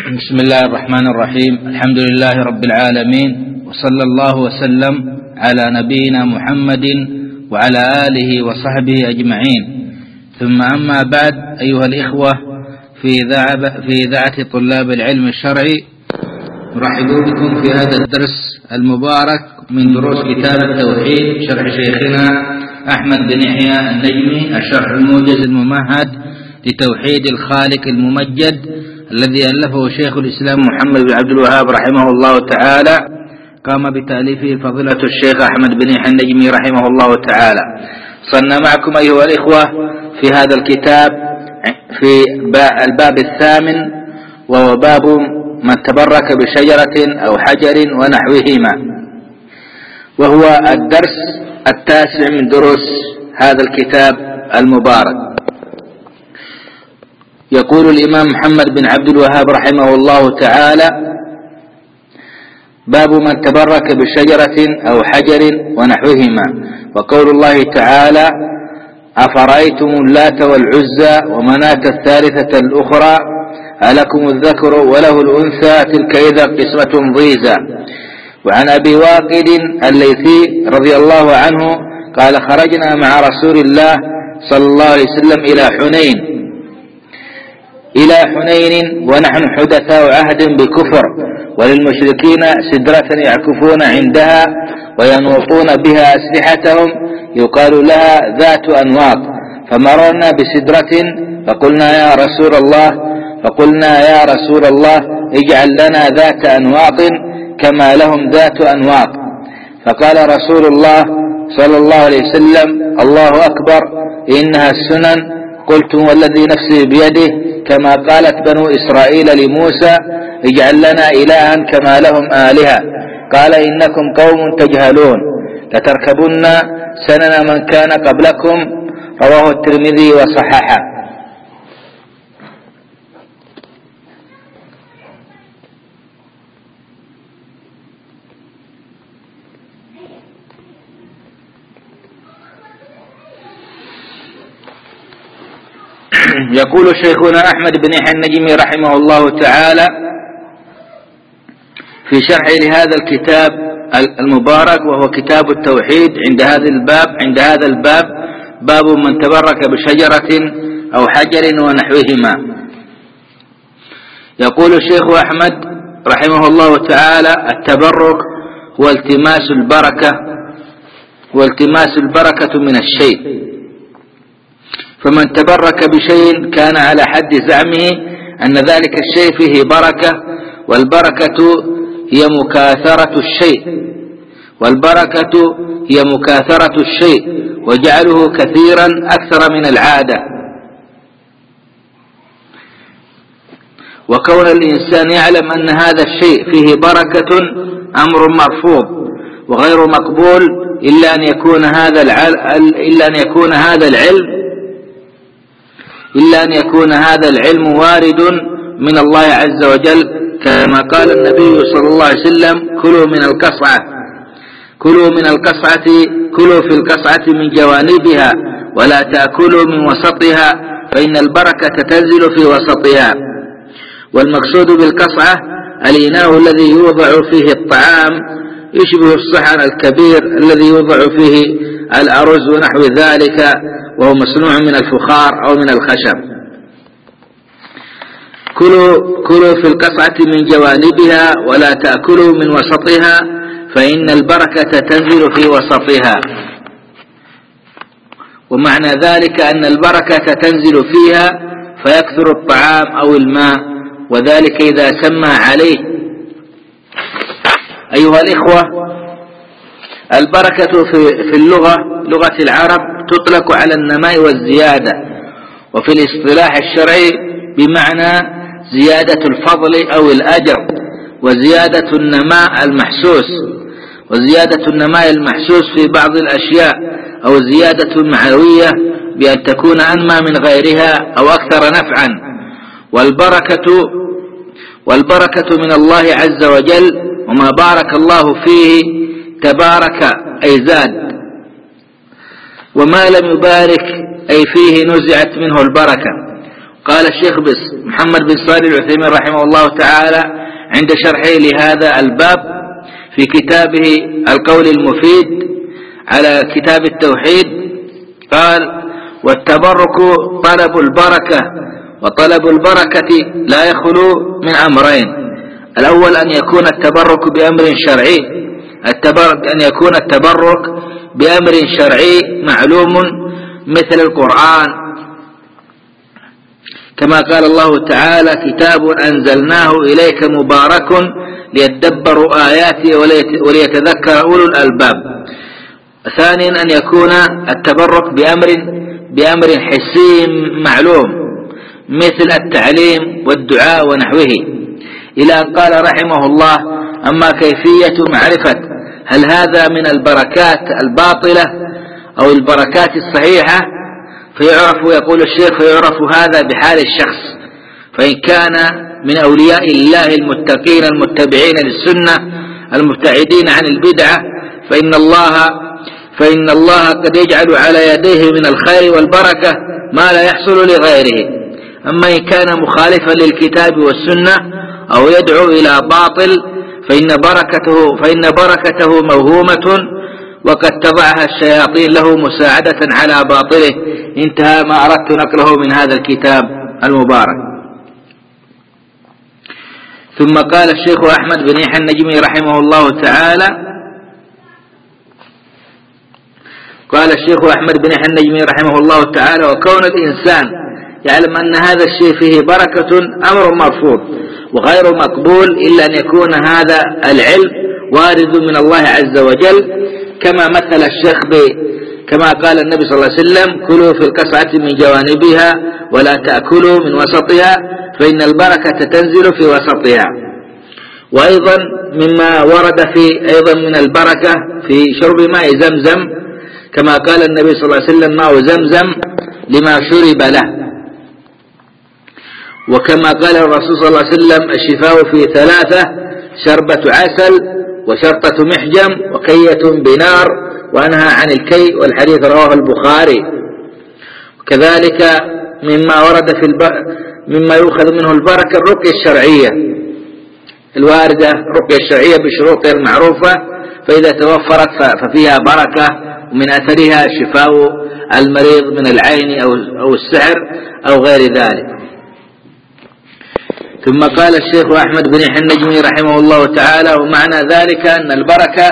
بسم الله الرحمن الرحيم. الحمد لله رب العالمين، وصلى الله وسلم على نبينا محمد وعلى آله وصحبه أجمعين. ثم أما بعد، أيها الإخوة في إذاعة طلاب العلم الشرعي، نرحب بكم في هذا الدرس المبارك من دروس كتاب التوحيد، شرح شيخنا أحمد بن يحيى النجمي، الشرح الموجز الممهد لتوحيد الخالق الممجد الذي ألفه شيخ الإسلام محمد بن عبد الوهاب رحمه الله تعالى. قام بتأليفه فضيلة الشيخ أحمد بن يحيى النجمي رحمه الله تعالى. صلنا معكم أيها الإخوة في هذا الكتاب في الباب الثامن، وهو باب من تبرك بشجرة أو حجر ونحوهما، وهو الدرس التاسع من دروس هذا الكتاب المبارك. يقول الإمام محمد بن عبد الوهاب رحمه الله تعالى: باب من تبرك بشجرة أو حجر ونحوهما. وقول الله تعالى: أفرأيتم اللات والعزى ومناة الثالثة الأخرى ألكم الذكر وله الأنثى تلك إذا قسمة ضيزى. وعن أبي واقد الليثي رضي الله عنه قال: خرجنا مع رسول الله صلى الله عليه وسلم إلى حنين ونحن حدثاء عهد بكفر، وللمشركين سدرة يعكفون عندها وينوطون بها أسلحتهم يقال لها ذات أنواط، فمررنا بسدرة فقلنا يا رسول الله اجعل لنا ذات أنواط كما لهم ذات أنواط. فقال رسول الله صلى الله عليه وسلم: الله أكبر، إنها السنن. قلت: والذي نفسي بيده، كما قالت بنو إسرائيل لموسى: اجعل لنا إلها كما لهم آلهة. قال: إنكم قوم تجهلون، لتركبن سنن من كان قبلكم. رواه الترمذي وصححه. يقول شيخنا أحمد بن يحيى النجمي رحمه الله تعالى في شرح لهذا الكتاب المبارك، وهو كتاب التوحيد، عند هذا الباب باب من تبرك بشجرة أو حجر ونحوهما. يقول الشيخ أحمد رحمه الله تعالى: التبرك هو التماس البركة من الشيء. فمن تبرك بشيء كان على حد زعمه أن ذلك الشيء فيه بركة، والبركة هي مكاثرة الشيء وجعله كثيرا أكثر من العادة. وكون الإنسان يعلم أن هذا الشيء فيه بركة أمر مرفوض وغير مقبول، إلا أن يكون هذا العلم وارد من الله عز وجل، كما قال النبي صلى الله عليه وسلم: كلوا في القصعة من جوانبها ولا تأكلوا من وسطها فإن البركة تنزل في وسطها. والمقصود بالقصعة الإناء الذي يوضع فيه الطعام، يشبه الصحن الكبير الذي يوضع فيه الأرز ونحو ذلك، وهو مصنوع من الفخار أو من الخشب. كلوا في القصعة من جوانبها ولا تأكلوا من وسطها فإن البركة تنزل في وسطها. ومعنى ذلك أن البركة تنزل فيها فيكثر الطعام أو الماء، وذلك إذا سمى عليه. أيها الإخوة، البركة في لغة العرب تطلق على النماء والزيادة، وفي الاصطلاح الشرعي بمعنى زيادة الفضل أو الأجر، وزيادة النماء المحسوس في بعض الأشياء، أو زيادة معنوية بأن تكون أنمى من غيرها أو أكثر نفعا. والبركة من الله عز وجل، وما بارك الله فيه تبارك أي زاد، وما لم يبارك أي فيه نزعت منه البركة. قال الشيخ محمد بن صالح العثيمين رحمه الله تعالى عند شرحه لهذا الباب في كتابه القول المفيد على كتاب التوحيد، قال: والتبرك طلب البركة، وطلب البركة لا يخلو من أمرين: الأول أن يكون التبرك بأمر شرعي، أن يكون التبرك بأمر شرعي معلوم مثل القرآن، كما قال الله تعالى: كتاب أنزلناه إليك مبارك ليدبروا آياته وليتذكر أولو الألباب. ثانيا أن يكون التبرك بأمر حسي معلوم مثل التعليم والدعاء ونحوه، إلى أن قال رحمه الله: أما كيفية معرفة هل هذا من البركات الباطلة أو البركات الصحيحة، يقول الشيخ: فيعرف هذا بحال الشخص، فإن كان من أولياء الله المتقين المتبعين للسنة المبتعدين عن البدعة فإن الله قد يجعل على يديه من الخير والبركة ما لا يحصل لغيره. أما إن كان مخالفا للكتاب والسنة أو يدعو إلى باطل فإن بركته موهومة، وقد تضعها الشياطين له مساعدة على باطله. انتهى ما أردت نقله من هذا الكتاب المبارك. ثم قال الشيخ أحمد بن يحيى النجمي رحمه الله تعالى: وكون الإنسان يعلم أن هذا الشيء فيه بركة أمر مرفوض وغير مقبول، إلا أن يكون هذا العلم وارد من الله عز وجل، كما مثل الشيخ كما قال النبي صلى الله عليه وسلم: كلوا في القصعة من جوانبها ولا تأكلوا من وسطها فإن البركة تنزل في وسطها. وأيضا مما ورد من البركة في شرب ماء زمزم، كما قال النبي صلى الله عليه وسلم: ماء زمزم لما شرب له. وكما قال الرسول صلى الله عليه وسلم: الشفاء في 3: شربة عسل، وشرطة محجم، وكية بنار، وأنهى عن الكي، والحديث رواه البخاري. وكذلك مما يؤخذ منه البركة الرقية الشرعية الواردة، الرقية الشرعية بشروطها المعروفة، فإذا توفرت ففيها بركة، ومن أثرها شفاء المريض من العين أو السحر أو غير ذلك. ثم قال الشيخ أحمد بن يحيى النجمي رحمه الله تعالى: ومعنى ذلك أن البركة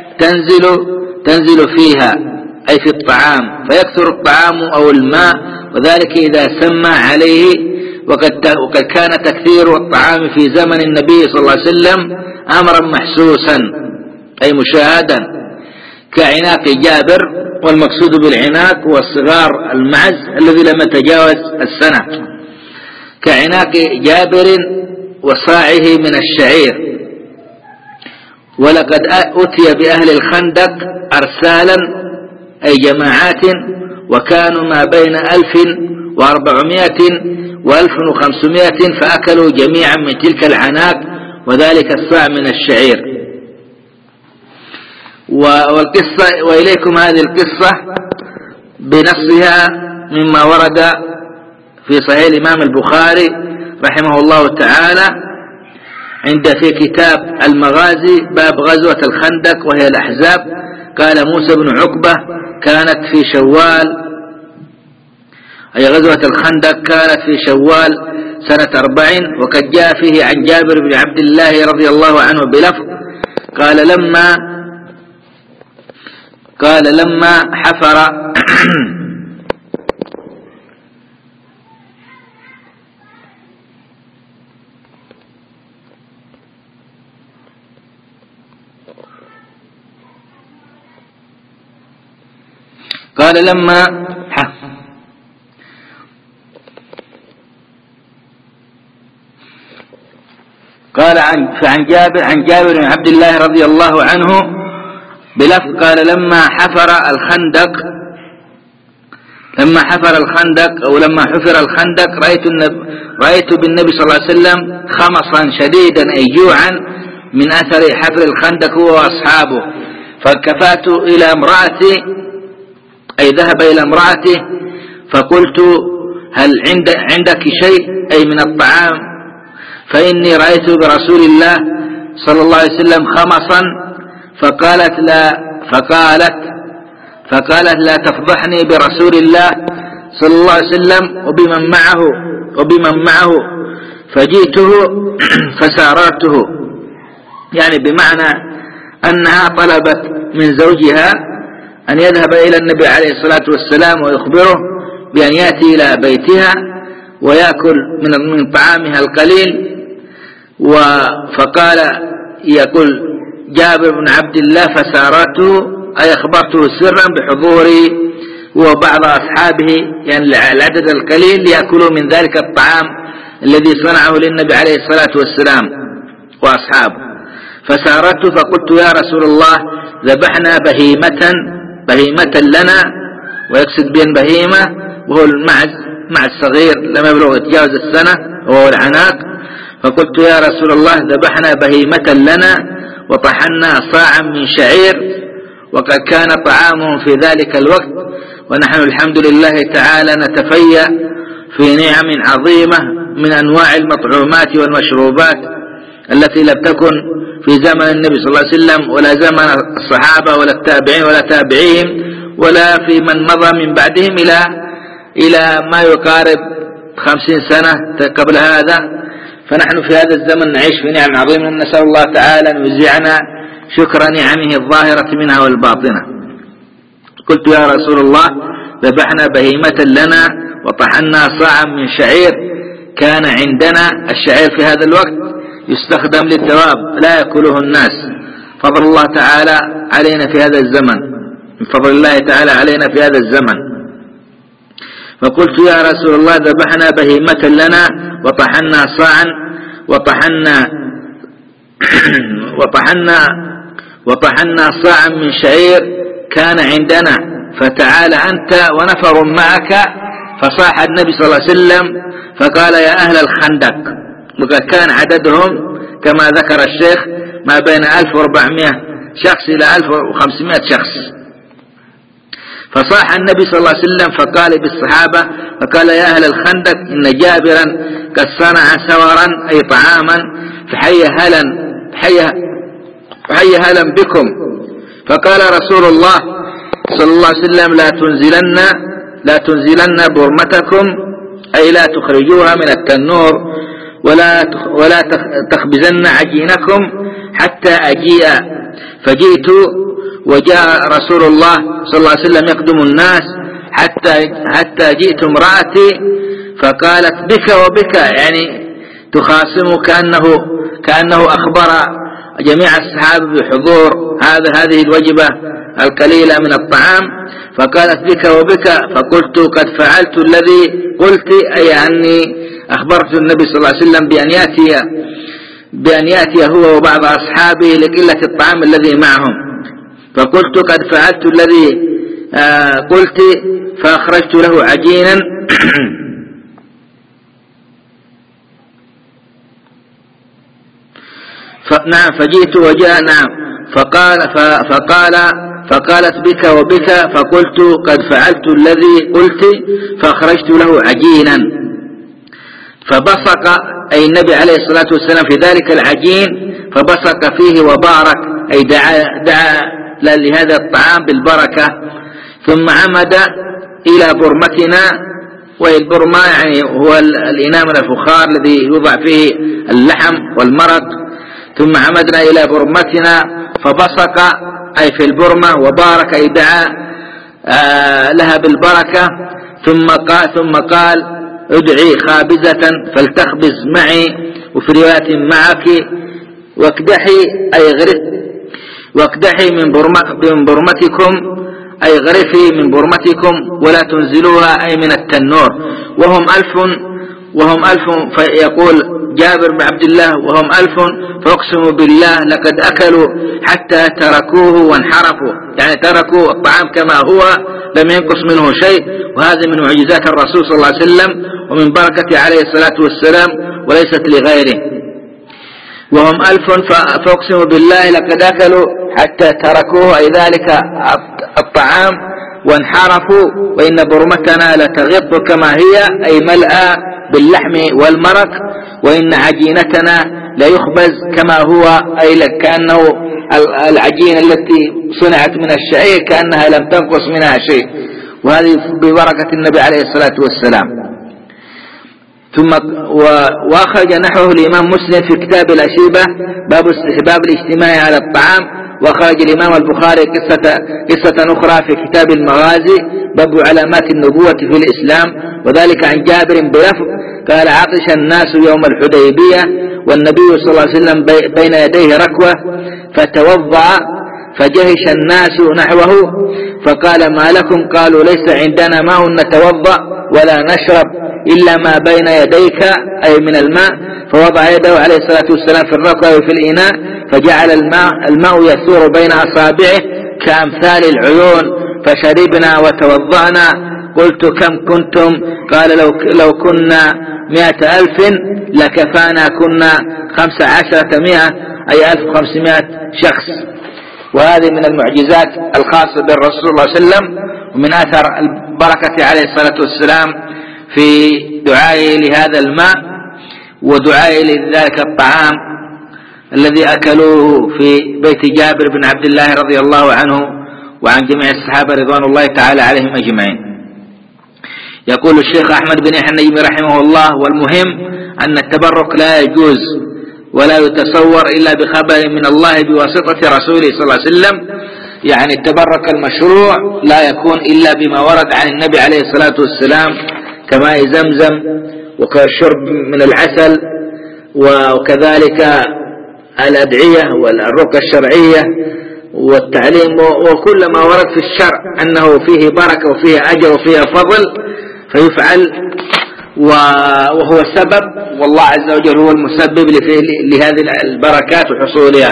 تنزل فيها، أي في الطعام، فيكثر الطعام أو الماء، وذلك إذا سمى عليه. وقد كان تكثير الطعام في زمن النبي صلى الله عليه وسلم أمرا محسوسا، أي مشاهدا، كعناق جابر، والمقصود بالعناق هو الصغار المعز الذي لم يتجاوز السنة، كعناق جابر وصاعه من الشعير. ولقد أتي بأهل الخندق أرسالا، أي جماعات، وكانوا ما بين 1400 و1500، فأكلوا جميعا من تلك العناق، وذلك الصاع من الشعير. والقصة، وإليكم هذه القصة بنصها مما ورد في صحيح الإمام البخاري رحمه الله تعالى في كتاب المغازي، باب غزوة الخندق وهي الأحزاب. قال موسى بن عقبة: كانت في شوال، أي غزوة الخندق كانت في شوال سنة 40. وقد جاء فيه عن جابر بن عبد الله رضي الله عنه بلفظ: قال لما حفر عن جابر بن عبد الله رضي الله عنه بلفظ: قال لما حفر الخندق أو لما حفر الخندق رأيت بالنبي صلى الله عليه وسلم خمصا شديدا، أي جوعا، من أثر حفر الخندق هو وأصحابه. فالتفت إلى امرأتي، أي ذهب إلى امرأته، فقلت: هل عندك شيء أي من الطعام؟ فإني رأيت برسول الله صلى الله عليه وسلم خمصا. فقالت لا تفضحني برسول الله صلى الله عليه وسلم وبمن معه. فجئته فساررته، يعني بمعنى أنها طلبت من زوجها أن يذهب إلى النبي عليه الصلاة والسلام ويخبره بأن يأتي إلى بيتها ويأكل من طعامها القليل. فقال يقول جابر بن عبد الله فسارته أي أخبرته سرا بحضوري وبعض أصحابه، يعني العدد القليل يأكلوا من ذلك الطعام الذي صنعه للنبي عليه الصلاة والسلام وأصحابه. فسارته فقلت يا رسول الله ذبحنا بهيمة لنا، ويقصد بين بهيمة وهو المعز صغير لم يبلغ يتجاوز السنة وهو العناق. فقلت يا رسول الله ذبحنا بهيمة لنا وطحنا صاعا من شعير، وقد كان طعامهم في ذلك الوقت ونحن الحمد لله تعالى نتفيأ في نعم عظيمة من أنواع المطعومات والمشروبات التي لم تكن في زمن النبي صلى الله عليه وسلم ولا زمن الصحابة ولا التابعين ولا تابعيهم ولا في من مضى من بعدهم إلى ما يقارب 50 سنة قبل هذا. فنحن في هذا الزمن نعيش في نعم عظيمة، نسأل الله تعالى أن يوزعنا شكر نعمه الظاهرة منها والباطنة. قلت يا رسول الله ذبحنا بهيمة لنا وطحنا صاعا من شعير، كان عندنا الشعير في هذا الوقت يستخدم للدواب لا يأكله الناس، فضل الله تعالى علينا في هذا الزمن، من فضل الله تعالى علينا في هذا الزمن. فقلت يا رسول الله ذبحنا بهيمة لنا وطحنا صاعا وطحنا صاعا من شعير كان عندنا، فتعال أنت ونفر معك. فصاح النبي صلى الله عليه وسلم فقال يا أهل الخندق، وقد كان عددهم كما ذكر الشيخ ما بين 1400 شخص إلى 1500 شخص. فصاح النبي صلى الله عليه وسلم فقال بالصحابة فقال يا أهل الخندق إن جابرا قد صنع سورا أي طعاما فحي هلا بكم. فقال رسول الله صلى الله عليه وسلم لا تنزلن برمتكم أي لا تخرجوها من التنور ولا تخبزن عجينكم حتى أجيء. فجئت وجاء رسول الله صلى الله عليه وسلم يقدم الناس حتى جئت امرأتي فقالت بك وبك، يعني تخاصم كأنه أخبر جميع الصحابة بحضور هذه الوجبة القليلة من الطعام. فقالت بك وبك، فقلت قد فعلت الذي قلت، أي أني أخبرت النبي صلى الله عليه وسلم بأن يأتي هو وبعض أصحابه لقلة الطعام الذي معهم. فقلت قد فعلت الذي قلت، فأخرجت له عجينا نعم فجئت وجاء نعم فقالت بك وبك، فقلت قد فعلت الذي قلت فأخرجت له عجينا. فبصق أي النبي عليه الصلاة والسلام في ذلك العجين فبصق فيه وبارك، أي دعا لهذا الطعام بالبركة. ثم عمد إلى برمتنا، والبرمة يعني هو الإناء من الفخار الذي يوضع فيه اللحم والمرق. ثم عمدنا إلى برمتنا فبصق أي في البرمة وبارك أي دعا لها بالبركة. ثم قال ادعي خابزة فلتخبز معي، وفي رواية معك، واقدحي من برمتكم أي غرفي من برمتكم ولا تنزلوها أي من التنور. وهم ألف فيقول جابر بن عبد الله وهم 1000 فاقسم بالله لقد أكلوا حتى تركوه وانحرفوا، يعني تركوا الطعام كما هو لم ينقص منه شيء. وهذا من معجزات الرسول صلى الله عليه وسلم ومن بركة عليه الصلاة والسلام وليست لغيره. وهم 1000 فاقسم بالله لقد أكلوا حتى تركوه أي ذلك الطعام وانحرفوا وإن برمتنا لتغط كما هي أي ملأى باللحم والمرق، وإن عجينتنا ليخبز كما هو أي كأنه العجينة التي صنعت من الشعير كأنها لم تنقص منها شيء، وهذه ببركة النبي عليه الصلاة والسلام. ثم وأخرج نحوه الإمام مسلم في كتاب الأشيبة باب استحباب الاجتماع على الطعام، وأخرج الإمام البخاري قصة أخرى في كتاب المغازي باب علامات النبوة في الإسلام، وذلك عن جابر بلفظ قال عطش الناس يوم الحديبية والنبي صلى الله عليه وسلم بين يديه ركوة فتوضأ فجهش الناس نحوه فقال ما لكم؟ قالوا ليس عندنا ماء نتوضأ ولا نشرب إلا ما بين يديك أي من الماء، فوضع يده عليه الصلاة والسلام في الركوة وفي الإناء فجعل الماء يثور بين أصابعه كأمثال العيون فشربنا وتوضأنا. قلت كم كنتم؟ قال لو كنا 100,000 لكفانا، كنا 15,100 أي 1500 شخص. وهذه من المعجزات الخاصة بالرسول صلى الله عليه وسلم، ومن أثر البركة عليه الصلاة والسلام في دعائه لهذا الماء ودعائه لذلك الطعام الذي أكلوه في بيت جابر بن عبد الله رضي الله عنه وعن جميع الصحابة رضوان الله تعالى عليهم أجمعين. يقول الشيخ أحمد بن يحيى النجمي رحمه الله: والمهم أن التبرك لا يجوز ولا يتصور إلا بخبر من الله بواسطة رسوله صلى الله عليه وسلم، يعني التبرك المشروع لا يكون إلا بما ورد عن النبي عليه الصلاة والسلام كماء زمزم وكالشرب من العسل، وكذلك الأدعية والرقى الشرعية والتعليم وكل ما ورد في الشرع أنه فيه بركة وفيه أجر وفيه فضل فيفعل، وهو السبب، والله عز وجل هو المسبب لهذه البركات وحصولها.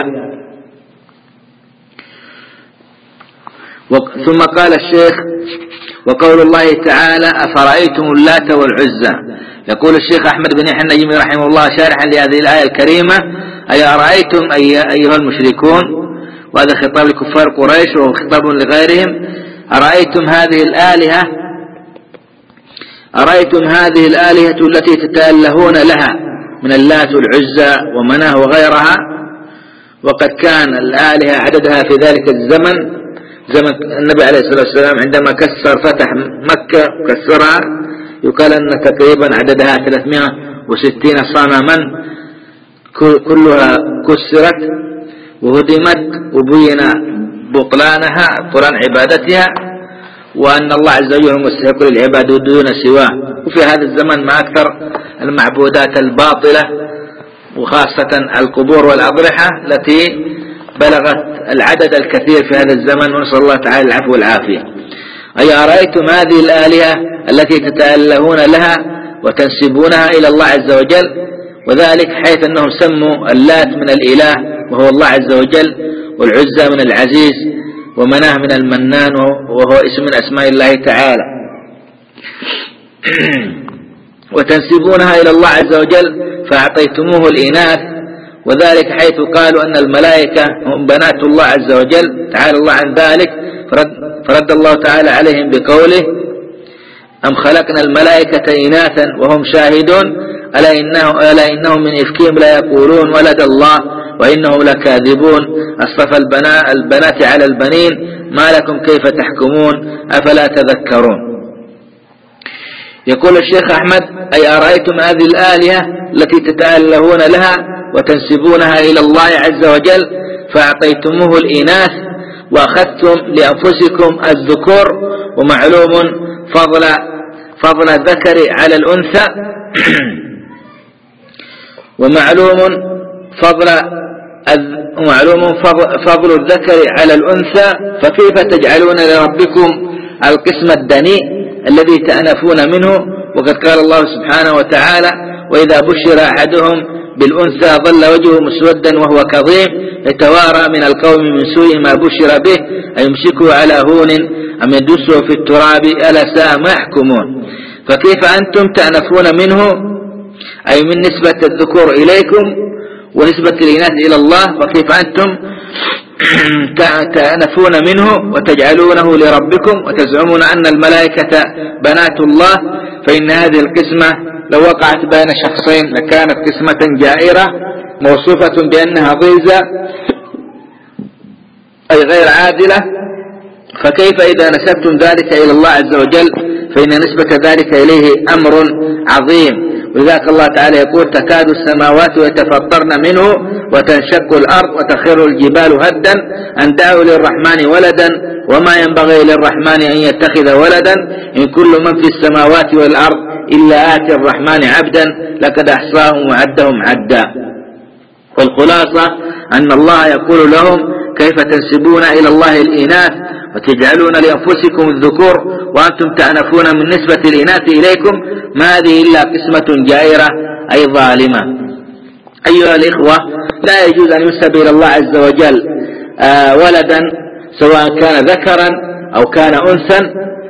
ثم قال الشيخ: وقول الله تعالى: أفرأيتم اللات والعزى. يقول الشيخ أحمد بن يحيى النجمي رحمه الله شارحا لهذه الآية الكريمة: أي أرأيتم أيها المشركون، وهذا خطاب لكفار قريش وهو خطاب لغيرهم، أرأيتم هذه الآلهة التي تتألهون لها من اللات والعزى ومناه وغيرها، وقد كان الآلهة عددها في ذلك الزمن زمن النبي عليه الصلاة والسلام عندما فتح مكة وكسرها، يقال أن تقريبا عددها 360 صنما كلها كسرت وهدمت وبين بطلانها بطلان عبادتها، وأن الله عز وجل مستحق للعبادة دون سواه. وفي هذا الزمن ما أكثر المعبودات الباطلة وخاصة القبور والأضرحة التي بلغت العدد الكثير في هذا الزمن، ونسأل الله تعالى العفو والعافية. أي أرأيتم هذه الآلهة التي تتألهون لها وتنسبونها إلى الله عز وجل، وذلك حيث أنهم سموا اللات من الإله وهو الله عز وجل، والعزى من العزيز، ومناه من المنان وهو اسم من أسماء الله تعالى، وتنسبونها إلى الله عز وجل فأعطيتموه الإناث، وذلك حيث قالوا أن الملائكة هم بنات الله عز وجل تعالى الله عن ذلك، فرد الله تعالى عليهم بقوله: أم خلقنا الملائكة إناثا وهم شاهدون ألا إنهم من إفكهم لا يقولون ولد الله وإنهم لكاذبون أصطفى البنات على البنين ما لكم كيف تحكمون أفلا تذكرون. يقول الشيخ أحمد: أي أرأيتم هذه الآلهة التي تتألهون لها وتنسبونها إلى الله عز وجل فأعطيتموه الإناث وأخذتم لأنفسكم الذكور، ومعلوم فضل الذكر على الأنثى ومعلوم فضل الذكر على الأنثى، فكيف تجعلون لربكم القسم الدنيء الذي تأنفون منه؟ وقد قال الله سبحانه وتعالى: وإذا بشر أحدهم بالأنثى ظل وجهه مسودا وهو كظيم يتوارى من القوم من سوء ما بشر به أيمسكه على هون أم يدسه في التراب ألا ساء ما يحكمون. فكيف أنتم تأنفون منه، أي من نسبة الذكور إليكم ونسبة الإناث إلى الله، وكيف أنتم تأنفون منه وتجعلونه لربكم وتزعمون أن الملائكة بنات الله، فإن هذه القسمة لو وقعت بين شخصين لكانت قسمة جائرة موصوفة بأنها ضيزة أي غير عادلة، فكيف إذا نسبتم ذلك إلى الله عز وجل؟ فإن نسبة ذلك إليه أمر عظيم. ولذلك الله تعالى يقول: تكاد السماوات يتفطرن منه وتنشق الأرض وتخر الجبال هدا أن دعوا للرحمن ولدا وما ينبغي للرحمن أن يتخذ ولدا إن كل من في السماوات والأرض إلا آتي الرحمن عبدا لقد أحصاهم وعدهم عدا. والخلاصة أن الله يقول لهم: كيف تنسبون إلى الله الإناث وتجعلون لأنفسكم الذكور وأنتم تأنفون من نسبة الإناث إليكم؟ ما هذه إلا قسمة جائرة أي ظالمة. أيها الإخوة، لا يجوز أن ينسب إلى الله عز وجل ولدا سواء كان ذكرا أو كان أنثى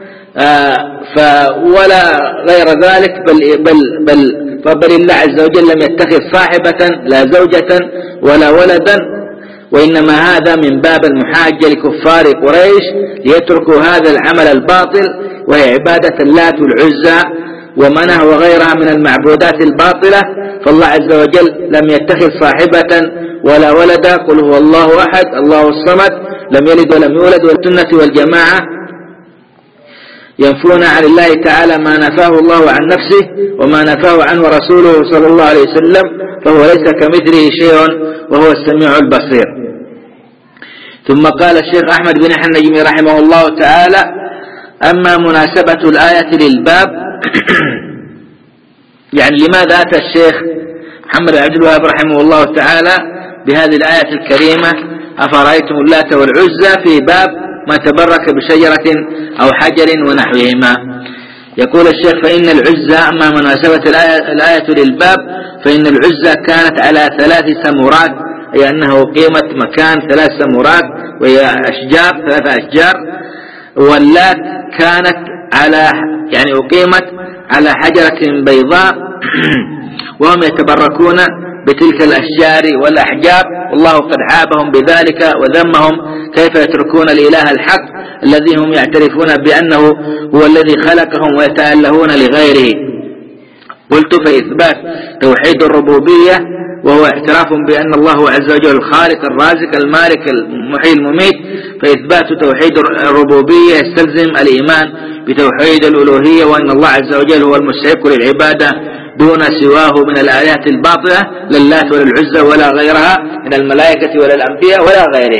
ولا غير ذلك، بل الله عز وجل لم يتخذ صاحبة لا زوجة ولا ولدا، وإنما هذا من باب المحاجة لكفار قريش ليتركوا هذا العمل الباطل، وهي عبادة اللات والعزى ومناه وغيرها من المعبودات الباطلة. فالله عز وجل لم يتخذ صاحبة ولا ولدا. قل هو الله أحد الله الصمد لم يلد ولم يولد. والسنة والجماعة ينفون عن الله تعالى ما نفاه الله عن نفسه وما نفاه عنه رسوله صلى الله عليه وسلم، فهو ليس كمثله شيء وهو السميع البصير. ثم قال الشيخ أحمد بن يحيى النجمي رحمه الله تعالى: أما مناسبة الآية للباب يعني لماذا أتى الشيخ محمد بن عبد الوهاب رحمه الله تعالى بهذه الآية الكريمة: أفرأيتم اللات والعزى في باب ما تبرك بشجرة أو حجر ونحوهما. يقول الشيخ: فإن العزى، أما مناسبة الآية للباب، فإن العزى كانت على 3 سمورات، أي أنه قيمة مكان 3 سمورات وهي أشجار 3 أشجار. واللات كانت أقيمت على حجرة بيضاء وهم يتبركون بتلك الأشجار والأحجار، والله قد عابهم بذلك وذمهم: كيف يتركون الإله الحق الذي هم يعترفون بأنه هو الذي خلقهم ويتألهون لغيره. قلت: فإثبات توحيد الربوبية وهو اعتراف بأن الله عز وجل الخالق الرازق المالك المحيي المميت، فإثبات توحيد الربوبية يستلزم الإيمان بتوحيد الألوهية، وأن الله عز وجل هو المستحق للعبادة دون سواه من الآلهة الباطلة، لا اللات ولا العزى ولا غيرها من الملائكة ولا الأنبياء ولا غيرهم.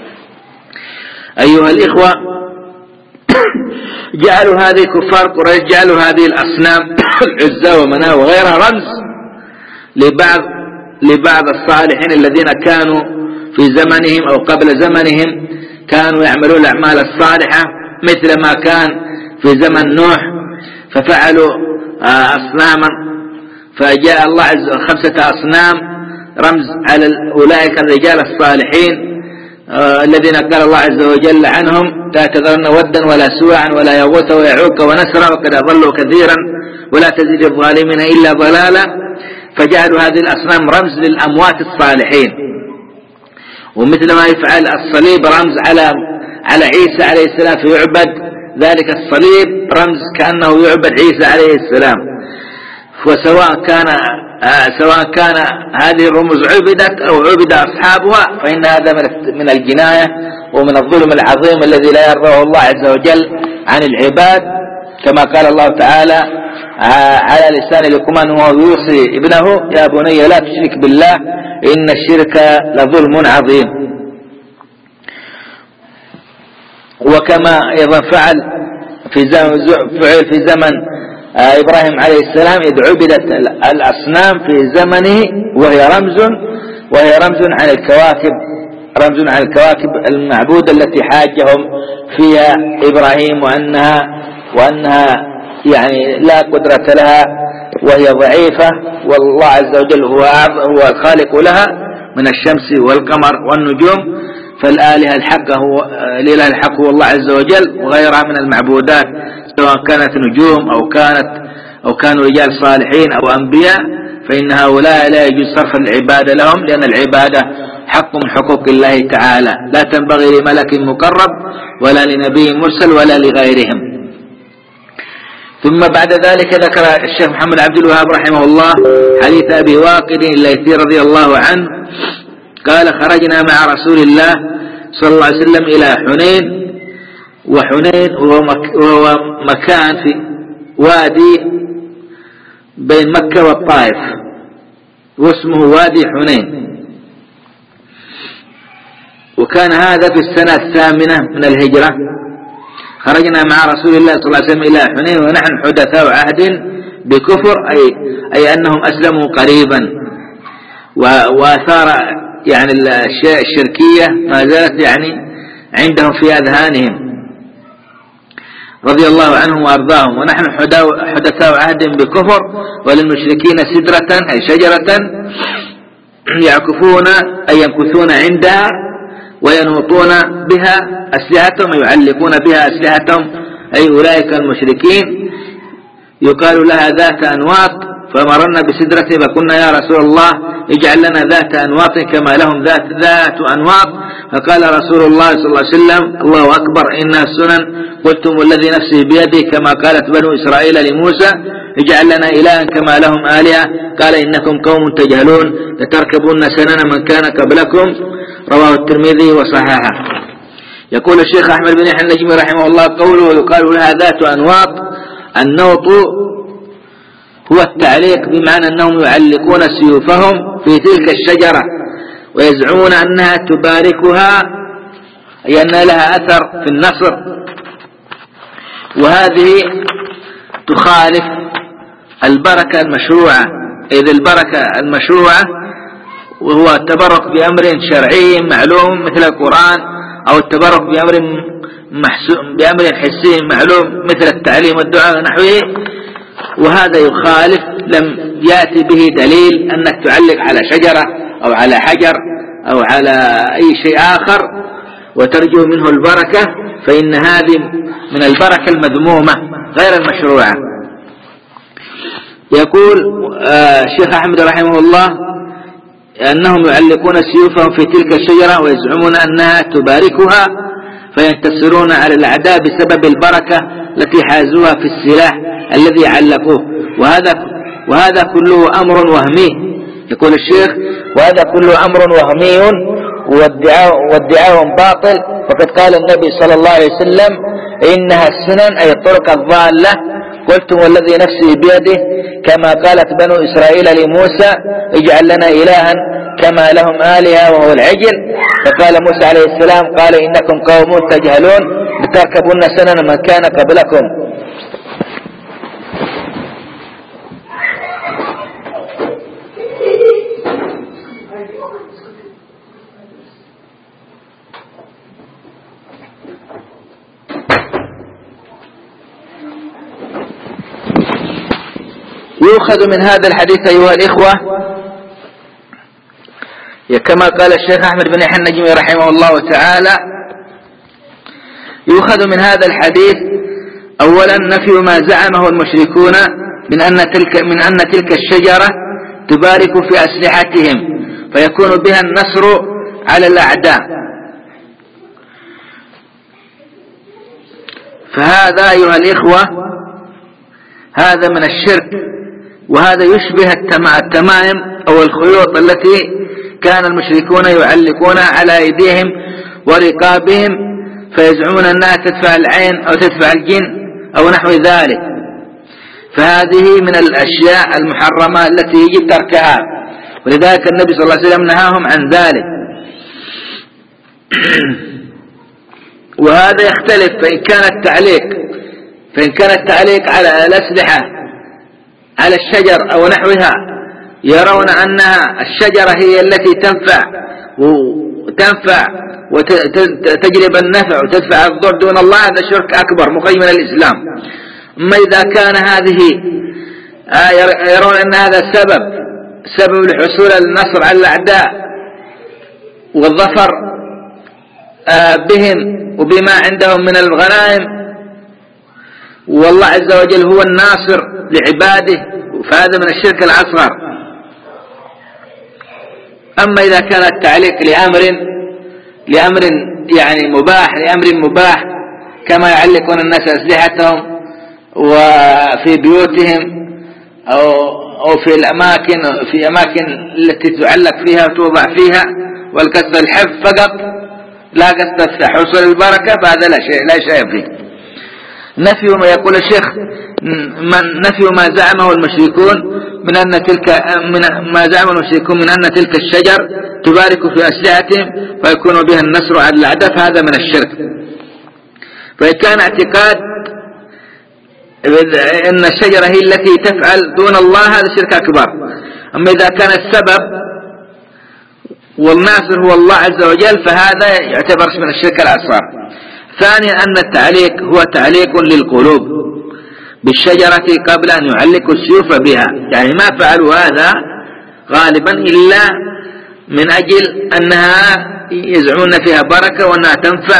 أيها الإخوة، جعلوا هذه كفار قريش جعلوا هذه الأصنام العزى ومناه وغيرها رمز لبعض الصالحين الذين كانوا في زمنهم أو قبل زمنهم كانوا يعملون الأعمال الصالحة، مثل ما كان في زمن نوح ففعلوا أصناما، فجاء الله عز وجل 5 أصنام رمز على أولئك الرجال الصالحين الذين قال الله عز وجل عنهم: لا تذرن ودا ولا سواعا ولا يغوث ويعوق ونسرا وقد أضلوا كثيرا ولا تزيد الظالمين إلا ضلالا. فجعلوا هذه الأصنام رمز للأموات الصالحين. ومثل ما يفعل الصليب رمز على عيسى عليه السلام فيعبد ذلك الصليب رمز كأنه يعبد عيسى عليه السلام. سواء كان هذه الرموز عبدت أو عبد أصحابها، فإن هذا من الجناية ومن الظلم العظيم الذي لا يرضاه الله عز وجل عن العباد، كما قال الله تعالى على لسان لقمان وهو يوصي ابنه: يا بني لا تشرك بالله إن الشرك لظلم عظيم. وكما أيضا فعل في زمن إبراهيم عليه السلام إذ عبدت الأصنام في زمنه وهي رمز عن الكواكب المعبودة التي حاجهم فيها إبراهيم وأنها يعني لا قدرة لها وهي ضعيفة، والله عز وجل هو الخالق لها من الشمس والقمر والنجوم. فالآلهة الإله الحق هو الله عز وجل، وغيرها من المعبودات سواء كانت نجوم أو كانوا رجال صالحين أو أنبياء، فإن هؤلاء لا يجوز صرف العبادة لهم، لأن العبادة حق من حقوق الله تعالى لا تنبغي لملك مقرب ولا لنبي مرسل ولا لغيرهم. ثم بعد ذلك ذكر الشيخ محمد عبد الوهاب رحمه الله حديث أبي واقد الليثي رضي الله عنه قال خرجنا مع رسول الله صلى الله عليه وسلم إلى حنين، وحنين وهو مكان في وادي بين مكة والطائف واسمه وادي حنين، وكان هذا في السنة 8 من الهجرة. خرجنا مع رسول الله صلى الله عليه وسلم إلى حنين ونحن حدثاء عهد بكفر، أي أنهم أسلموا قريبا، وآثار يعني الأشياء الشركية ما زالت يعني عندهم في أذهانهم رضي الله عنهم وأرضاهم. ونحن حدثاء عهد بكفر وللمشركين سدرة أي شجرة يعكفون أي يمكثون عندها وينوطون بها أسلحتهم ويعلقون بها أسلحتهم، أي أولئك المشركين يقال لها ذات أنواط. فمرنا بسدرة فقلنا يا رسول الله اجعل لنا ذات أنواط كما لهم ذات أنواط. فقال رسول الله صلى الله عليه وسلم الله أكبر إنها السنن، قلتم والذي نفسي بيدي كما قالت بنو إسرائيل لموسى اجعل لنا إلها كما لهم آلهة، قال إنكم قوم تجهلون لتركبون سنن من كان قبلكم، رواه الترمذي وصححه. يقول الشيخ أحمد بن يحيى النجمي رحمه الله قوله يقال لها ذات أنواط، النوط هو التعليق بمعنى أنهم يعلقون سيوفهم في تلك الشجرة ويزعمون أنها تباركها، أي أن لها أثر في النصر، وهذه تخالف البركة المشروعة. إذ البركة المشروعة وهو التبرك بأمر شرعي معلوم مثل القرآن، أو التبرك بأمر حسي معلوم مثل التعليم والدعاء ونحوه، وهذا يخالف لم يأتي به دليل أنك تعلق على شجرة أو على حجر أو على أي شيء آخر وترجو منه البركة، فإن هذه من البركة المذمومة غير المشروعة. يقول الشيخ أحمد رحمه الله أنهم يعلقون سيوفهم في تلك الشجرة ويزعمون أنها تباركها فينتصرون على الأعداء بسبب البركة التي حازوها في السلاح الذي علقوه، وهذا كله أمر وهمي. يقول الشيخ وهذا كله أمر وهمي وادعاء باطل، وقد قال النبي صلى الله عليه وسلم إنها السنن أي الطرق الضالة، قلتم والذي نفسي بيده كما قالت بنو إسرائيل لموسى اجعل لنا إلها كما لهم آلهة وهو العجل. فقال موسى عليه السلام قال إنكم قوم تجهلون لتركبون سنن من كان قبلكم. يؤخذ من هذا الحديث أيها الإخوة كما قال الشيخ أحمد بن يحيى النجمي رحمه الله تعالى، يؤخذ من هذا الحديث أولا نفي ما زعمه المشركون من أن تلك الشجرة تبارك في أسلحتهم فيكون بها النصر على الأعداء، فهذا أيها الإخوة هذا من الشرك، وهذا يشبه التمائم أو الخيوط التي كان المشركون يعلقون على أيديهم ورقابهم فيزعمون أنها تدفع العين أو تدفع الجن أو نحو ذلك، فهذه من الأشياء المحرمة التي يجب تركها، ولذلك النبي صلى الله عليه وسلم نهاهم عن ذلك. وهذا يختلف فإن كان التعليق على الأسلحة على الشجر أو نحوها يرون أنها الشجرة هي التي تنفع وتجلب النفع وتدفع الضر دون الله، هذا شرك أكبر مخرج من الإسلام. أما إذا كان هذه يرون أن هذا سبب لحصول النصر على الأعداء والظفر بهم وبما عندهم من الغنائم، والله عز وجل هو الناصر لعباده، فهذا من الشرك الأصغر. أما إذا كان التعليق لأمر يعني مباح، لأمر مباح كما يعلقون الناس أسلحتهم وفي بيوتهم أو في أماكن التي تعلق فيها وتوضع فيها، والقصد الحفظ فقط لا قصد حصول البركة، فهذا لا شيء فيه. نفي ما يقول الشيخ نفي ما زعمه المشركون من أن تلك الشجر تبارك في أسلحتهم فيكون بها النصر على الأعداء، هذا من الشرك. فإن كان اعتقاد أن الشجرة هي التي تفعل دون الله هذا شرك أكبر. أما إذا كان السبب والناصر هو الله عز وجل فهذا يعتبر من الشرك الأصغر. ثانيا أن التعليق هو تعليق للقلوب بالشجرة قبل أن يعلقوا السيوف بها، يعني ما فعلوا هذا غالبا إلا من أجل أنها يزعمون فيها بركة وأنها تنفع،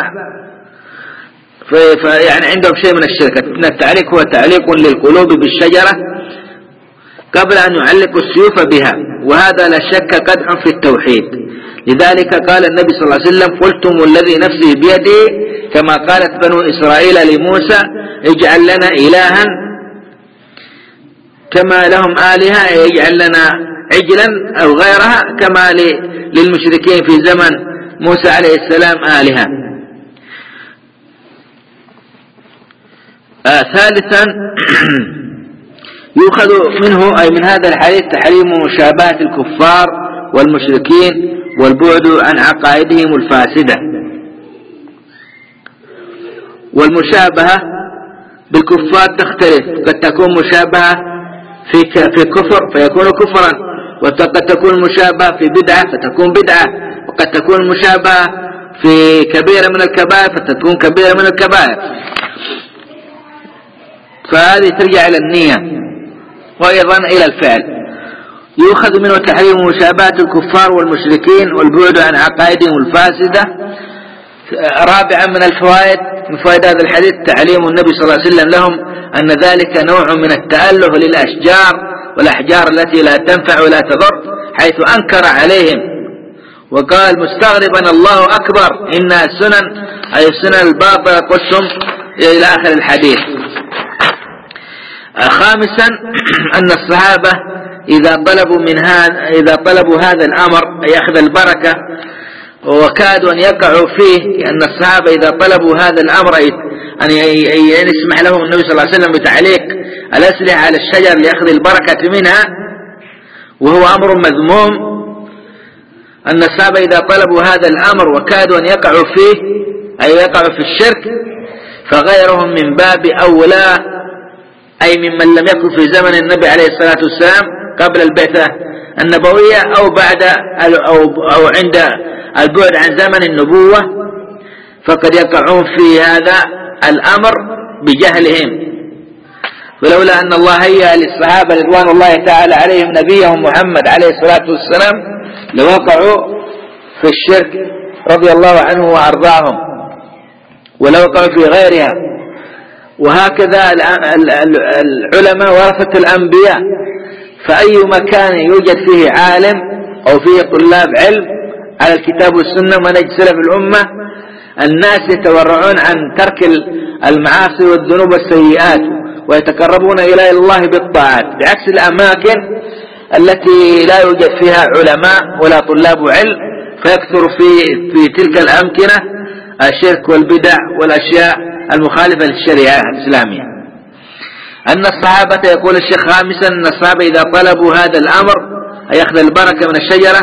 فيعني عندهم شيء من الشرك. إن التعليق هو تعليق للقلوب بالشجرة قبل أن يعلقوا السيوف بها، وهذا لا شك قدح في التوحيد. لذلك قال النبي صلى الله عليه وسلم: قلتم والذي نفسي بيده، كما قالت بنو إسرائيل لموسى: اجعل لنا إلها كما لهم آلهة، يجعل لنا عجلا أو غيرها كما للمشركين في زمن موسى عليه السلام آلهة. ثالثا يؤخذ منه أي من هذا الحديث تحريم مشابهة الكفار والمشركين والبعد عن عقائدهم الفاسدة. والمشابهة بالكفار تختلف، قد تكون مشابهة في كفر فيكون كفرا، وقد تكون مشابهة في بدعة فتكون بدعة، وقد تكون مشابهة في كبيرة من الكبائر فتكون كبيرة من الكبائر. فهذه ترجع إلى النية وأيضا إلى الفعل. يؤخذ منه تحريم مشابهة الكفار والمشركين والبعد عن عقائدهم الفاسدة. رابعا من الفوائد، من فوائد هذا الحديث تعليم النبي صلى الله عليه وسلم لهم أن ذلك نوع من التأله للأشجار والأحجار التي لا تنفع ولا تضر، حيث أنكر عليهم وقال مستغربا: الله أكبر، إنها السنن أي السنن الباطلة قلتم، إلى آخر الحديث. خامسا أن الصحابة إذا طلبوا هذا الأمر أي أخذ البركة وكادوا أن يقعوا فيه، لأن الصحابة إذا طلبوا هذا الأمر أن يسمح لهم النبي صلى الله عليه وسلم بتعليق الأسلحة على الشجر لأخذ البركة منها، وهو أمر مذموم. أن الصحابة إذا طلبوا هذا الأمر وكادوا أن يقعوا فيه أي يقعوا في الشرك، فغيرهم من باب أولى، أي ممن لم يكن في زمن النبي عليه الصلاة والسلام قبل البعثة النبوية أو بعد أو عند البعد عن زمن النبوة، فقد يقعون في هذا الأمر بجهلهم. ولولا أن الله هيأ للصحابة رضوان الله تعالى عليهم نبيهم محمد عليه الصلاة والسلام لوقعوا في الشرك رضي الله عنه وأرضاهم، ولوقعوا في غيرها. وهكذا العلماء ورثة الأنبياء، فأي مكان يوجد فيه عالم أو فيه طلاب علم على الكتاب والسنة منهج سلف الأمة، الناس يتورعون عن ترك المعاصي والذنوب والسيئات ويتقربون إلى الله بالطاعات، بعكس الأماكن التي لا يوجد فيها علماء ولا طلاب علم، فيكثر في تلك الأمكنة الشرك والبدع والأشياء المخالفة للشريعة الإسلامية. أن الصحابة، يقول الشيخ خامسا، أن الصحابة إذا طلبوا هذا الأمر أي أخذ البركة من الشجرة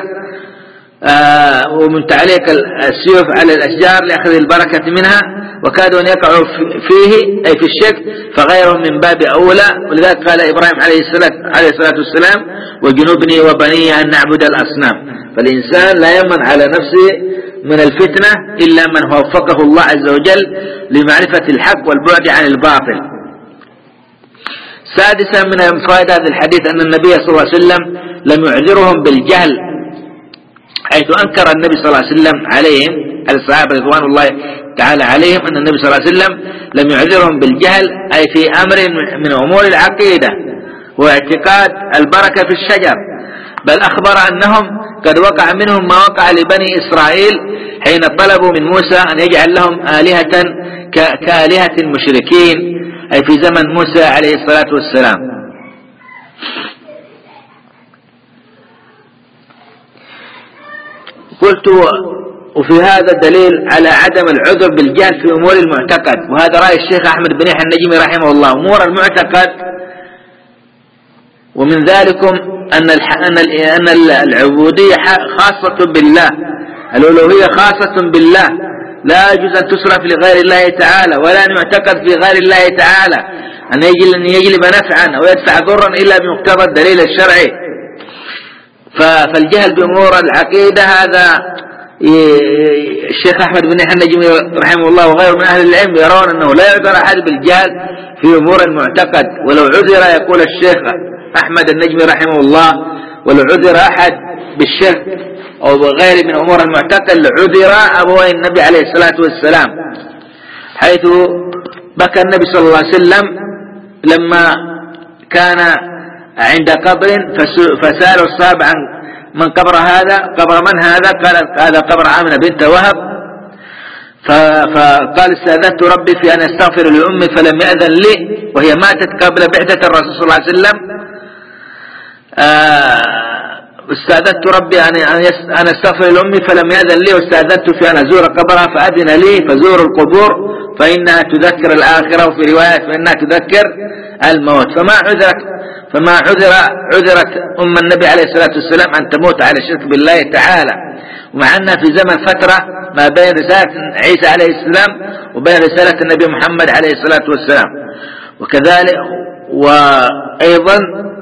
ومن تعليق السيوف على الأشجار لأخذ البركة منها، وكادوا أن يقعوا فيه أي في الشرك، فغيرهم من باب أولى. ولذلك قال إبراهيم عليه الصلاة والسلام: وجنبني وبني أن نعبد الأصنام. فالإنسان لا يمن على نفسه من الفتنة إلا من وفقه الله عز وجل لمعرفة الحق والبعد عن الباطل. سادسا من فوائد هذا الحديث أن النبي صلى الله عليه وسلم لم يعذرهم بالجهل، حيث أنكر النبي صلى الله عليه وسلم عليهم، على الصحابة رضوان الله تعالى عليهم، أن النبي صلى الله عليه وسلم لم يعذرهم بالجهل أي في أمر من أمور العقيدة واعتقاد البركة في الشجر، بل أخبر أنهم قد وقع منهم ما وقع لبني إسرائيل حين طلبوا من موسى أن يجعل لهم آلهة كآلهة المشركين، أي في زمن موسى عليه الصلاة والسلام. قلت وفي هذا دليل على عدم العذر بالجهل في أمور المعتقد، وهذا رأي الشيخ أحمد بن يحيى النجمي رحمه الله. أمور المعتقد ومن ذلكم أن العبودية خاصة بالله، الألوهية خاصة بالله، لا يجوز أن تصرف لغير الله تعالى، ولا أن يعتقد في غير الله تعالى أن يجلب نفعا أو يدفع ضرا إلا بمقتضى الدليل الشرعي. فالجهل بأمور العقيدة هذا الشيخ أحمد بن يحيى النجمي رحمه الله وغيره من أهل العلم يرون أنه لا يعذر أحد بالجهل في أمور المعتقد، ولو عذر يقول الشيخ أحمد النجمي رحمه الله ولو عذر أحد بالشرك أو بغير من أمور المعتقد لعذر أبوي النبي عليه الصلاة والسلام، حيث بكى النبي صلى الله عليه وسلم لما كان عند قبر فسأل الصحابة عن من قبر هذا، قبر من هذا؟ قال هذا قبر آمنة بنت وهب. فقال استأذنت ربي في أن أستغفر لأمي فلم يأذن لي، وهي ماتت قبل بعثة الرسول صلى الله عليه وسلم. استأذنت ربي أن أستغفر لأمي فلم يأذن لي، واستأذنت في أن أزور قبرها فأذن لي، فزوروا القبور فإنها تذكر الآخرة، وفي رواية فإنها تذكر الموت. فما عذرت أم النبي عليه الصلاة والسلام أن تموت على الشرك بالله تعالى، ومع أنها في زمن فترة ما بين رسالة عيسى عليه السلام وبين رسالة النبي محمد عليه الصلاة والسلام. وكذلك وأيضا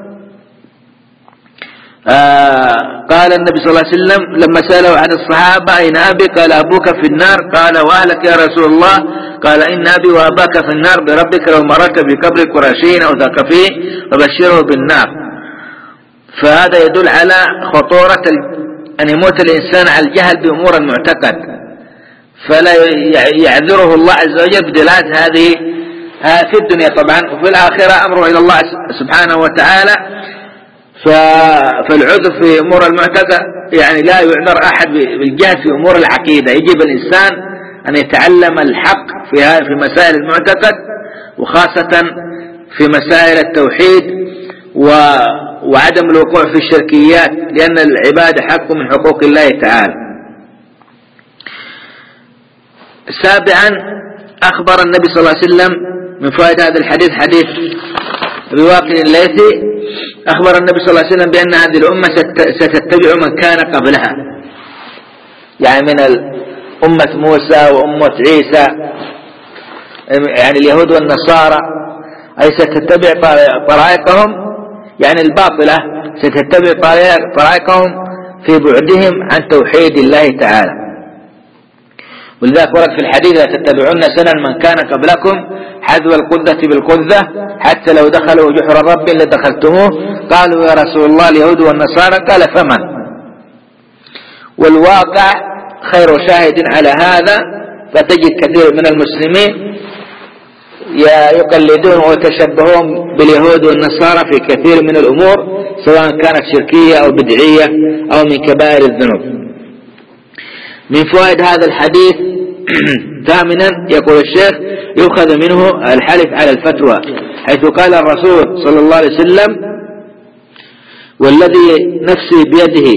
قال النبي صلى الله عليه وسلم لما سأله عن الصحابة أين أبي؟ قال أبوك في النار. قال وأهلك يا رسول الله؟ قال إن أبي وأباك في النار بربك لو مرك بقبر قرشين أو ثقفي فبشره بالنار. فهذا يدل على خطورة أن يموت الإنسان على الجهل بأمور المعتقد، فلا يعذره الله عز وجل بدلالة هذه في الدنيا طبعا، وفي الآخرة أمره إلى الله سبحانه وتعالى. فالعذر في أمور المعتقد يعني لا يعذر أحد بالجهل في أمور العقيدة. يجب الإنسان أن يتعلم الحق في مسائل المعتقد، وخاصة في مسائل التوحيد وعدم الوقوع في الشركيات، لأن العبادة حق من حقوق الله تعالى. سابعا أخبر النبي صلى الله عليه وسلم من فوائد هذا الحديث، حديث أبي واقد الليثي، أخبر النبي صلى الله عليه وسلم بأن هذه الأمة ستتبع من كان قبلها، يعني من أمة موسى وأمة عيسى، يعني اليهود والنصارى، أي ستتبع طرائقهم يعني الباطلة، ستتبع طرائقهم في بعدهم عن توحيد الله تعالى. ولذلك ورد في الحديث لا تتبعون سنن من كان قبلكم حذو القذة بالقذة حتى لو دخلوا جحر رب لدخلتموه. قالوا يا رسول الله اليهود والنصارى؟ قال فمن؟ والواقع خير شاهد على هذا، فتجد كثير من المسلمين يقلدون ويتشبهون باليهود والنصارى في كثير من الأمور، سواء كانت شركية أو بدعية أو من كبائر الذنوب. من فوائد هذا الحديث ثامنا يقول الشيخ يؤخذ منه الحلف على الفتوى، حيث قال الرسول صلى الله عليه وسلم والذي نفسي بيده،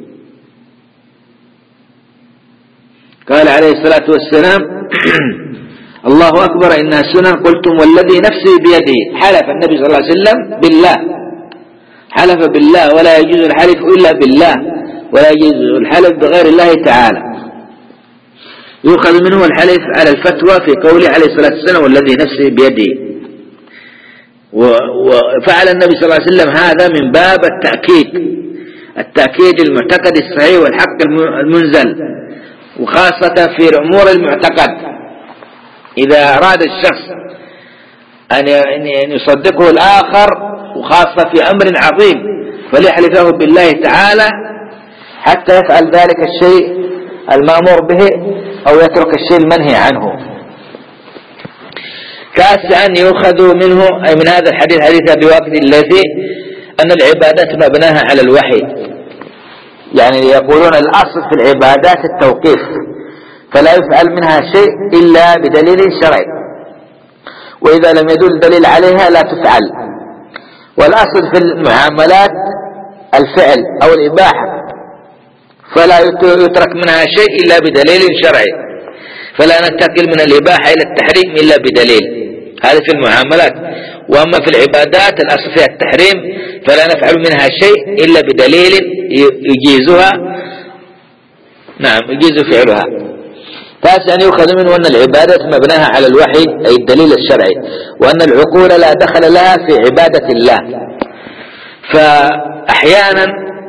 قال عليه الصلاة والسلام الله أكبر إنها سنن، قلتم والذي نفسي بيده. حلف النبي صلى الله عليه وسلم بالله، حلف بالله، ولا يجوز الحلف إلا بالله، ولا يجوز الحلف بغير الله تعالى. يؤخذ منه الحلف على الفتوى في قوله عليه الصلاة والسلام والذي نفسي بيده. وفعل النبي صلى الله عليه وسلم هذا من باب التأكيد المعتقد الصحيح والحق المنزل، وخاصة في أمور المعتقد. إذا أراد الشخص أن يصدقه الآخر، وخاصة في أمر عظيم، فليحلفه بالله تعالى حتى يفعل ذلك الشيء المأمور به أو يترك الشيء المنهي عنه. تاسعا يؤخذ منه أي من هذا الحديث، حديث أبي واقد الذي أن العبادات مبناها على الوحي، يعني يقولون الأصل في العبادات التوقيف، فلا يفعل منها شيء إلا بدليل شرعي، وإذا لم يدل دليل عليها لا تفعل. والأصل في المعاملات الفعل أو الإباحة، فلا يترك منها شيء إلا بدليل شرعي، فلا ننتقل من الإباحة إلى التحريم إلا بدليل. هذا في المعاملات. وأما في العبادات الأصل فيها التحريم، فلا نفعل منها شيء إلا بدليل يجيزها، نعم يجيز فعلها. تاسعا يؤخذ منه أن العبادة مبناها على الوحي أي الدليل الشرعي، وأن العقول لا دخل لها في عبادة الله. فأحيانا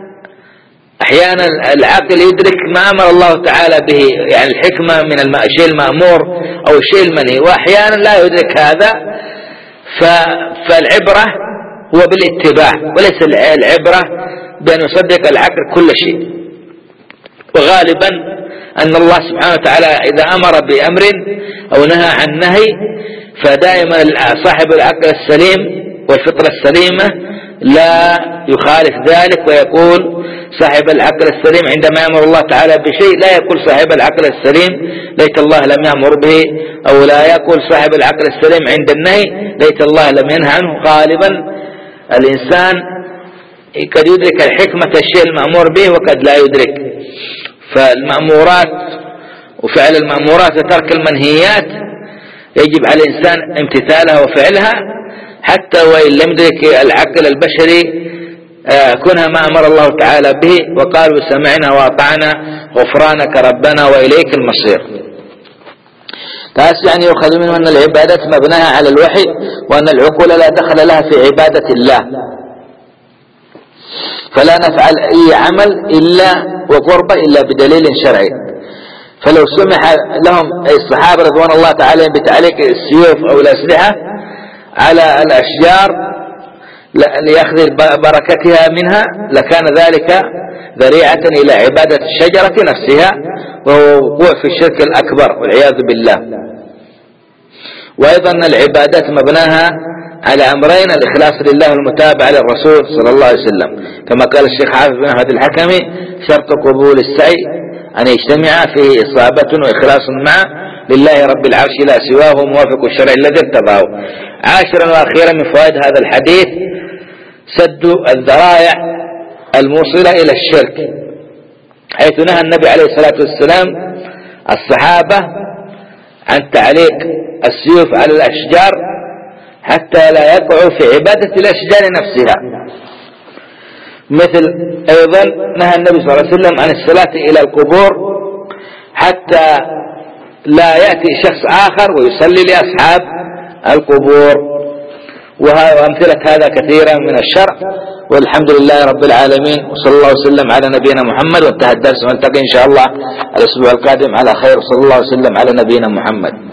العقل يدرك ما أمر الله تعالى به، يعني الحكمة من الشيء المأمور أو الشيء المنهي، وأحيانا لا يدرك هذا. فالعبرة هو بالاتباع، وليس العبرة بأن يصدق العقل كل شيء. وغالبا أن الله سبحانه وتعالى إذا أمر بأمر أو نهى عن نهي، فدائما صاحب العقل السليم والفطرة السليمة لا يخالف ذلك، ويقول صاحب العقل السليم عندما يأمر الله تعالى بشيء لا يقول صاحب العقل السليم ليت الله لم يأمر به، أو لا يقول صاحب العقل السليم عند النهي ليت الله لم ينهى عنه. غالبا الإنسان قد يدرك الحكمة الشيء المأمور به وقد لا يدرك. فالمأمورات وفعل المأمورات وترك المنهيات يجب على الإنسان امتثالها وفعلها، حتى وإن لم يدرك العقل البشري كونها ما أمر الله تعالى به، وقالوا سمعنا وأطعنا غفرانك ربنا وإليك المصير. تاسعا يؤخذ منه أن العبادات مبناها على الوحي، وأن العقول لا دخل لها في عبادة الله، فلا نفعل أي عمل إلا وقربة إلا بدليل شرعي. فلو سمح لهم أي الصحابة رضوان الله تعالى بتعليق السيوف أو الأسلحة على الأشجار ليأخذ بركتها منها، لكان ذلك ذريعة إلى عبادة الشجرة نفسها، وهو وقوع في الشرك الأكبر والعياذ بالله. وأيضا العبادات مبناها على أمرين: الإخلاص لله والمتابعة للرسول صلى الله عليه وسلم، كما قال الشيخ حافظ بن أحمد الحكمي: شرط قبول السعي أن يجتمع فيه إصابة وإخلاص معه لله رب العرش لا سواه موافق الشرع الذي ارتضاه. عاشرا وأخيرا من فوائد هذا الحديث سد الذرائع الموصلة إلى الشرك، حيث نهى النبي عليه الصلاة والسلام الصحابة عن تعليق السيوف على الأشجار حتى لا يقعوا في عبادة الأشجار نفسها. مثل أيضا نهى النبي صلى الله عليه وسلم عن الصلاة إلى القبور حتى لا يأتي شخص آخر ويصلي لأصحاب القبور. وأمثلة هذا كثيرا من الشرع. والحمد لله رب العالمين، وصلى الله وسلم على نبينا محمد. وانتهى الدرس، ونلتقي إن شاء الله الأسبوع القادم على خير. صلى الله وسلم على نبينا محمد.